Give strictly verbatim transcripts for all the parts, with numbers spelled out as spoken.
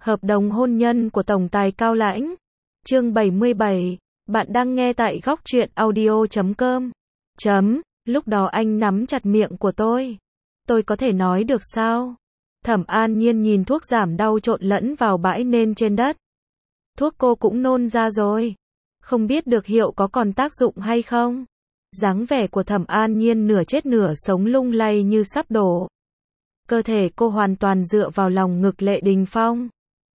Hợp đồng hôn nhân của tổng tài Cao Lãnh. Chương bảy mươi bảy. Bạn đang nghe tại góc truyện audio chấm com. Chấm. Lúc đó anh nắm chặt miệng của tôi. Tôi có thể nói được sao? Thẩm An Nhiên nhìn thuốc giảm đau trộn lẫn vào bãi nên trên đất. Thuốc cô cũng nôn ra rồi. Không biết được hiệu có còn tác dụng hay không? Dáng vẻ của Thẩm An Nhiên nửa chết nửa sống lung lay như sắp đổ. Cơ thể cô hoàn toàn dựa vào lòng ngực Lệ Đình Phong.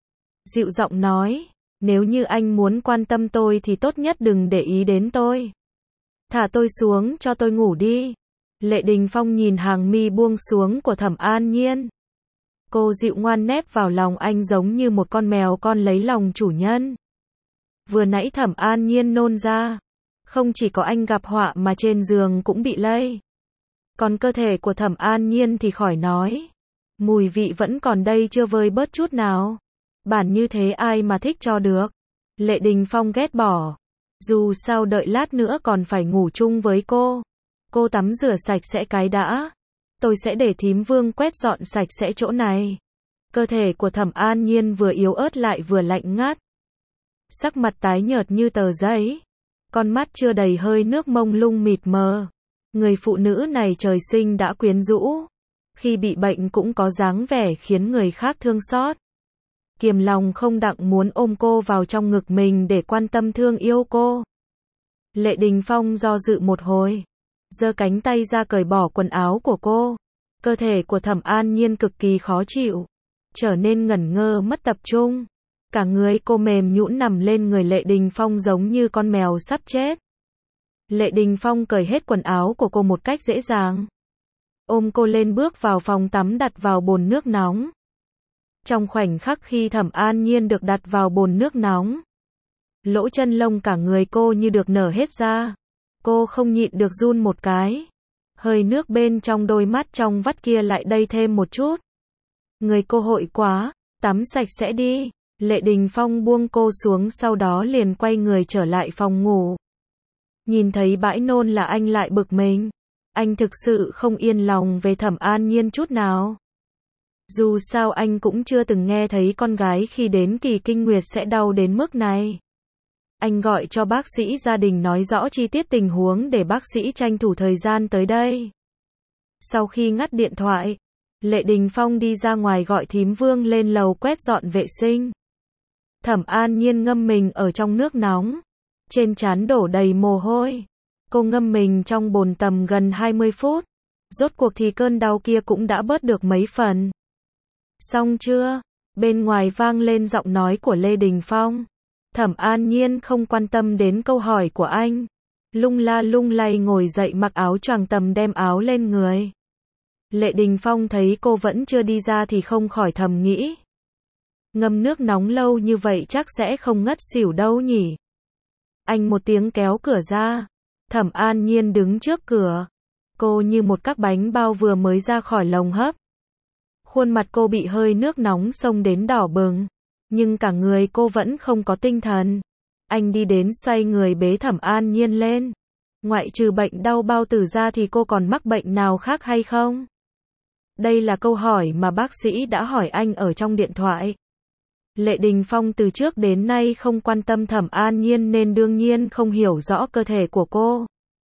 Dịu giọng nói, nếu như anh muốn quan tâm tôi thì tốt nhất đừng để ý đến tôi. Thả tôi xuống cho tôi ngủ đi. Lệ Đình Phong nhìn hàng mi buông xuống của Thẩm An Nhiên. Cô dịu ngoan nép vào lòng anh giống như một con mèo con lấy lòng chủ nhân. Vừa nãy Thẩm An Nhiên nôn ra. Không chỉ có anh gặp họa mà trên giường cũng bị lây. Còn cơ thể của Thẩm An Nhiên thì khỏi nói. Mùi vị vẫn còn đây chưa vơi bớt chút nào. Bản như thế ai mà thích cho được. Lệ Đình Phong ghét bỏ. Dù sao đợi lát nữa còn phải ngủ chung với cô. Cô tắm rửa sạch sẽ cái đã. Tôi sẽ để thím Vương quét dọn sạch sẽ chỗ này. Cơ thể của Thẩm An Nhiên vừa yếu ớt lại vừa lạnh ngắt. Sắc mặt tái nhợt như tờ giấy. Con mắt chưa đầy hơi nước mông lung mịt mờ. Người phụ nữ này trời sinh đã quyến rũ. Khi bị bệnh cũng có dáng vẻ khiến người khác thương xót. Kiềm lòng không đặng muốn ôm cô vào trong ngực mình để quan tâm thương yêu cô. Lệ Đình Phong do dự một hồi. Giơ cánh tay ra cởi bỏ quần áo của cô. Cơ thể của Thẩm An Nhiên cực kỳ khó chịu. Trở nên ngẩn ngơ mất tập trung. Cả người cô mềm nhũn nằm lên người Lệ Đình Phong giống như con mèo sắp chết. Lệ Đình Phong cởi hết quần áo của cô một cách dễ dàng. Ôm cô lên bước vào phòng tắm đặt vào bồn nước nóng. Trong khoảnh khắc khi Thẩm An Nhiên được đặt vào bồn nước nóng, lỗ chân lông cả người cô như được nở hết ra. Cô không nhịn được run một cái. Hơi nước bên trong đôi mắt trong vắt kia lại đây thêm một chút. Người cô hội quá, tắm sạch sẽ đi. Lệ Đình Phong buông cô xuống sau đó liền quay người trở lại phòng ngủ. Nhìn thấy bãi nôn là anh lại bực mình. Anh thực sự không yên lòng về Thẩm An Nhiên chút nào. Dù sao anh cũng chưa từng nghe thấy con gái khi đến kỳ kinh nguyệt sẽ đau đến mức này. Anh gọi cho bác sĩ gia đình nói rõ chi tiết tình huống để bác sĩ tranh thủ thời gian tới đây. Sau khi ngắt điện thoại, Lệ Đình Phong đi ra ngoài gọi thím Vương lên lầu quét dọn vệ sinh. Thẩm An Nhiên ngâm mình ở trong nước nóng. Trên trán đổ đầy mồ hôi. Cô ngâm mình trong bồn tầm gần hai mươi phút. Rốt cuộc thì cơn đau kia cũng đã bớt được mấy phần. Xong chưa? Bên ngoài vang lên giọng nói của Lê Đình Phong. Thẩm An Nhiên không quan tâm đến câu hỏi của anh. Lung la lung lay ngồi dậy mặc áo choàng tầm đem áo lên người. Lệ Đình Phong thấy cô vẫn chưa đi ra thì không khỏi thầm nghĩ. Ngâm nước nóng lâu như vậy chắc sẽ không ngất xỉu đâu nhỉ. Anh một tiếng kéo cửa ra. Thẩm An Nhiên đứng trước cửa. Cô như một các bánh bao vừa mới ra khỏi lồng hấp. Khuôn mặt cô bị hơi nước nóng xông đến đỏ bừng. Nhưng cả người cô vẫn không có tinh thần. Anh đi đến xoay người bế Thẩm An Nhiên lên. Ngoại trừ bệnh đau bao tử ra thì cô còn mắc bệnh nào khác hay không? Đây là câu hỏi mà bác sĩ đã hỏi anh ở trong điện thoại. Lệ Đình Phong từ trước đến nay không quan tâm Thẩm An Nhiên nên đương nhiên không hiểu rõ cơ thể của cô.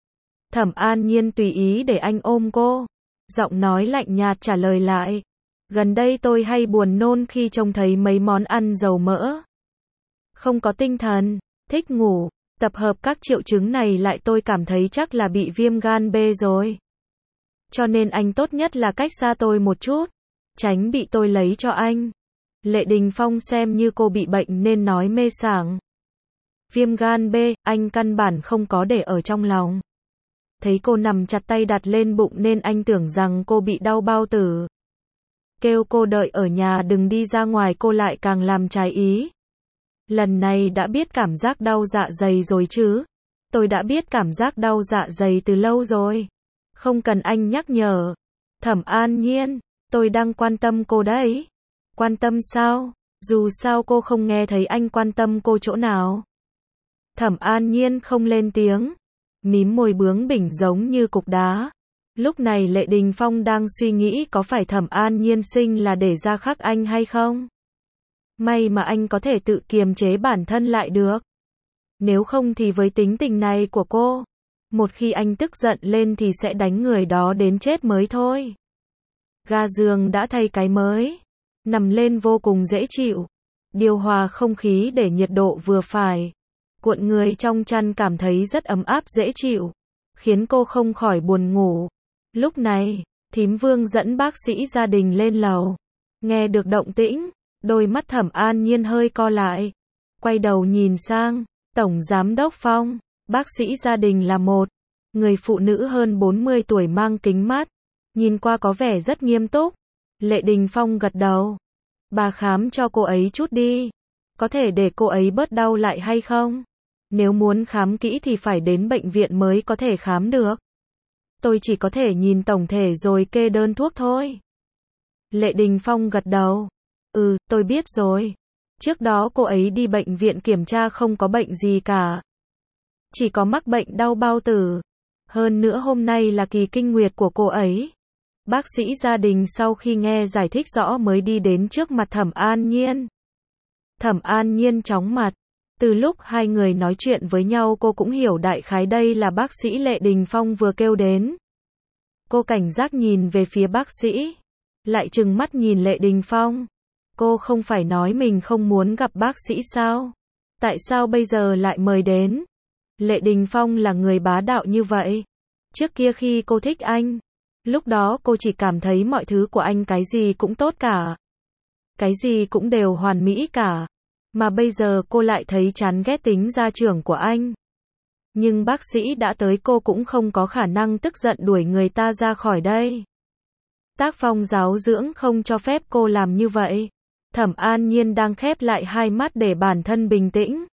Thẩm An Nhiên tùy ý để anh ôm cô. Giọng nói lạnh nhạt trả lời lại. Gần đây tôi hay buồn nôn khi trông thấy mấy món ăn dầu mỡ. Không có tinh thần, thích ngủ, tập hợp các triệu chứng này lại tôi cảm thấy chắc là bị viêm gan B rồi. Cho nên anh tốt nhất là cách xa tôi một chút, tránh bị tôi lấy cho anh. Lệ Đình Phong xem như cô bị bệnh nên nói mê sảng. Viêm gan B, anh căn bản không có để ở trong lòng. Thấy cô nằm chặt tay đặt lên bụng nên anh tưởng rằng cô bị đau bao tử. Kêu cô đợi ở nhà đừng đi ra ngoài cô lại càng làm trái ý. Lần này đã biết cảm giác đau dạ dày rồi chứ. Tôi đã biết cảm giác đau dạ dày từ lâu rồi. Không cần anh nhắc nhở. Thẩm An Nhiên, tôi đang quan tâm cô đấy. Quan tâm sao? Dù sao cô không nghe thấy anh quan tâm cô chỗ nào. Thẩm An Nhiên không lên tiếng. Mím môi bướng bỉnh giống như cục đá. Lúc này Lệ Đình Phong đang suy nghĩ có phải Thẩm An Nhiên sinh là để ra khắc anh hay không? May mà anh có thể tự kiềm chế bản thân lại được. Nếu không thì với tính tình này của cô, một khi anh tức giận lên thì sẽ đánh người đó đến chết mới thôi. Ga giường đã thay cái mới, nằm lên vô cùng dễ chịu. Điều hòa không khí để nhiệt độ vừa phải. Cuộn người trong chăn cảm thấy rất ấm áp dễ chịu, khiến cô không khỏi buồn ngủ. Lúc này, thím Vương dẫn bác sĩ gia đình lên lầu. Nghe được động tĩnh, đôi mắt Thẩm An Nhiên hơi co lại. Quay đầu nhìn sang, Tổng Giám đốc Phong, bác sĩ gia đình là một người phụ nữ hơn bốn mươi tuổi mang kính mắt. Nhìn qua có vẻ rất nghiêm túc. Lệ Đình Phong gật đầu. Bà khám cho cô ấy chút đi. Có thể để cô ấy bớt đau lại hay không? Nếu muốn khám kỹ thì phải đến bệnh viện mới có thể khám được. Tôi chỉ có thể nhìn tổng thể rồi kê đơn thuốc thôi. Lệ Đình Phong gật đầu. Ừ, tôi biết rồi. Trước đó cô ấy đi bệnh viện kiểm tra không có bệnh gì cả. Chỉ có mắc bệnh đau bao tử. Hơn nữa hôm nay là kỳ kinh nguyệt của cô ấy. Bác sĩ gia đình sau khi nghe giải thích rõ mới đi đến trước mặt Thẩm An Nhiên. Thẩm An Nhiên chóng mặt. Từ lúc hai người nói chuyện với nhau cô cũng hiểu đại khái đây là bác sĩ Lệ Đình Phong vừa kêu đến. Cô cảnh giác nhìn về phía bác sĩ. Lại trừng mắt nhìn Lệ Đình Phong. Cô không phải nói mình không muốn gặp bác sĩ sao? Tại sao bây giờ lại mời đến? Lệ Đình Phong là người bá đạo như vậy. Trước kia khi cô thích anh, lúc đó cô chỉ cảm thấy mọi thứ của anh cái gì cũng tốt cả. Cái gì cũng đều hoàn mỹ cả. Mà bây giờ cô lại thấy chán ghét tính gia trưởng của anh. Nhưng bác sĩ đã tới cô cũng không có khả năng tức giận đuổi người ta ra khỏi đây. Tác phong giáo dưỡng không cho phép cô làm như vậy. Thẩm An Nhiên đang khép lại hai mắt để bản thân bình tĩnh.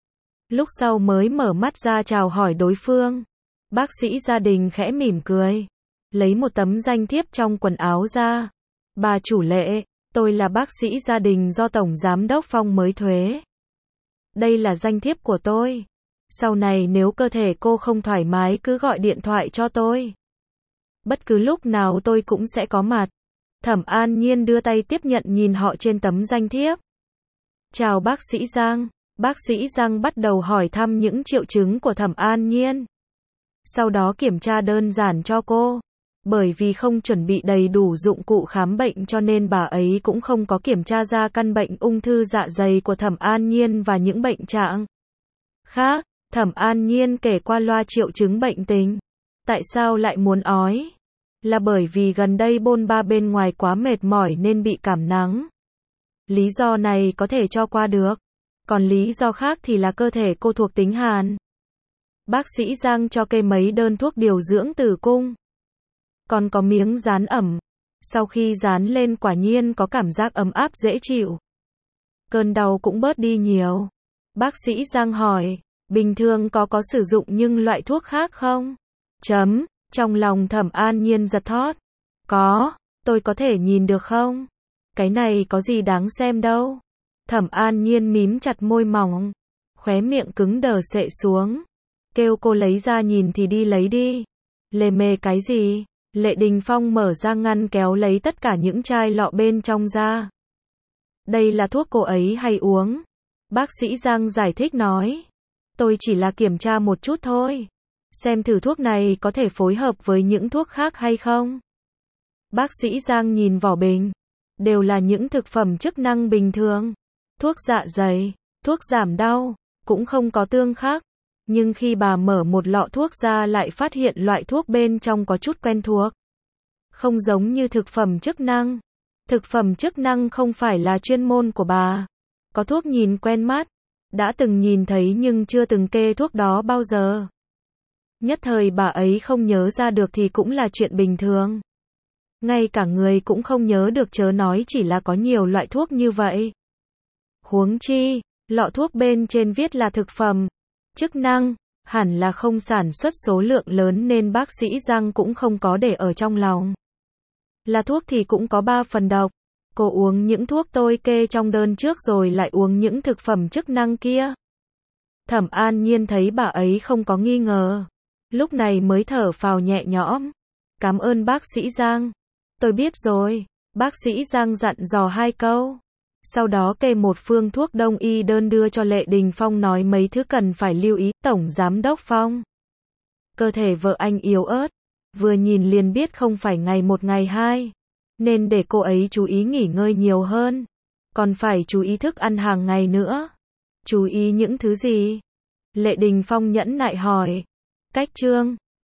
Lúc sau mới mở mắt ra chào hỏi đối phương. Bác sĩ gia đình khẽ mỉm cười. Lấy một tấm danh thiếp trong quần áo ra. Bà chủ Lệ, tôi là bác sĩ gia đình do Tổng Giám đốc Phong mới thuê. Đây là danh thiếp của tôi. Sau này nếu cơ thể cô không thoải mái cứ gọi điện thoại cho tôi. Bất cứ lúc nào tôi cũng sẽ có mặt. Thẩm An Nhiên đưa tay tiếp nhận nhìn họ trên tấm danh thiếp. Chào bác sĩ Giang. Bác sĩ Giang bắt đầu hỏi thăm những triệu chứng của Thẩm An Nhiên. Sau đó kiểm tra đơn giản cho cô. Bởi vì không chuẩn bị đầy đủ dụng cụ khám bệnh cho nên bà ấy cũng không có kiểm tra ra căn bệnh ung thư dạ dày của Thẩm An Nhiên và những bệnh trạng khác. Thẩm An Nhiên kể qua loa triệu chứng bệnh tình. Tại sao lại muốn ói? Là bởi vì gần đây bôn ba bên ngoài quá mệt mỏi nên bị cảm nắng. Lý do này có thể cho qua được. Còn lý do khác thì là cơ thể cô thuộc tính hàn. Bác sĩ Giang cho kê mấy đơn thuốc điều dưỡng tử cung. Còn có miếng dán ẩm. Sau khi dán lên quả nhiên có cảm giác ấm áp dễ chịu. Cơn đau cũng bớt đi nhiều. Bác sĩ Giang hỏi, bình thường có có sử dụng nhưng loại thuốc khác không? Chấm, trong lòng Thẩm An Nhiên giật thót. Có, tôi có thể nhìn được không? Cái này có gì đáng xem đâu. Thẩm An Nhiên mím chặt môi mỏng. Khóe miệng cứng đờ xệ xuống. Kêu cô lấy ra nhìn thì đi lấy đi. Lề mề cái gì? Lệ Đình Phong mở ra ngăn kéo lấy tất cả những chai lọ bên trong ra. Đây là thuốc cô ấy hay uống. Bác sĩ Giang giải thích nói. Tôi chỉ là kiểm tra một chút thôi. Xem thử thuốc này có thể phối hợp với những thuốc khác hay không. Bác sĩ Giang nhìn vỏ bình. Đều là những thực phẩm chức năng bình thường. Thuốc dạ dày, thuốc giảm đau, cũng không có tương khác. Nhưng khi bà mở một lọ thuốc ra lại phát hiện loại thuốc bên trong có chút quen thuộc. Không giống như thực phẩm chức năng. Thực phẩm chức năng không phải là chuyên môn của bà. Có thuốc nhìn quen mắt. Đã từng nhìn thấy nhưng chưa từng kê thuốc đó bao giờ. Nhất thời bà ấy không nhớ ra được thì cũng là chuyện bình thường. Ngay cả người cũng không nhớ được chớ nói chỉ là có nhiều loại thuốc như vậy. Huống chi, lọ thuốc bên trên viết là thực phẩm chức năng, hẳn là không sản xuất số lượng lớn nên bác sĩ Giang cũng không có để ở trong lòng. Là thuốc thì cũng có ba phần độc. Cô uống những thuốc tôi kê trong đơn trước rồi lại uống những thực phẩm chức năng kia. Thẩm An Nhiên thấy bà ấy không có nghi ngờ. Lúc này mới thở phào nhẹ nhõm. Cảm ơn bác sĩ Giang. Tôi biết rồi. Bác sĩ Giang dặn dò hai câu. Sau đó kê một phương thuốc đông y đơn đưa cho Lệ Đình Phong nói mấy thứ cần phải lưu ý. Tổng Giám đốc Phong, cơ thể vợ anh yếu ớt, vừa nhìn liền biết không phải ngày một ngày hai, nên để cô ấy chú ý nghỉ ngơi nhiều hơn, còn phải chú ý thức ăn hàng ngày nữa. Chú ý những thứ gì? Lệ Đình Phong nhẫn nại hỏi. Cách chương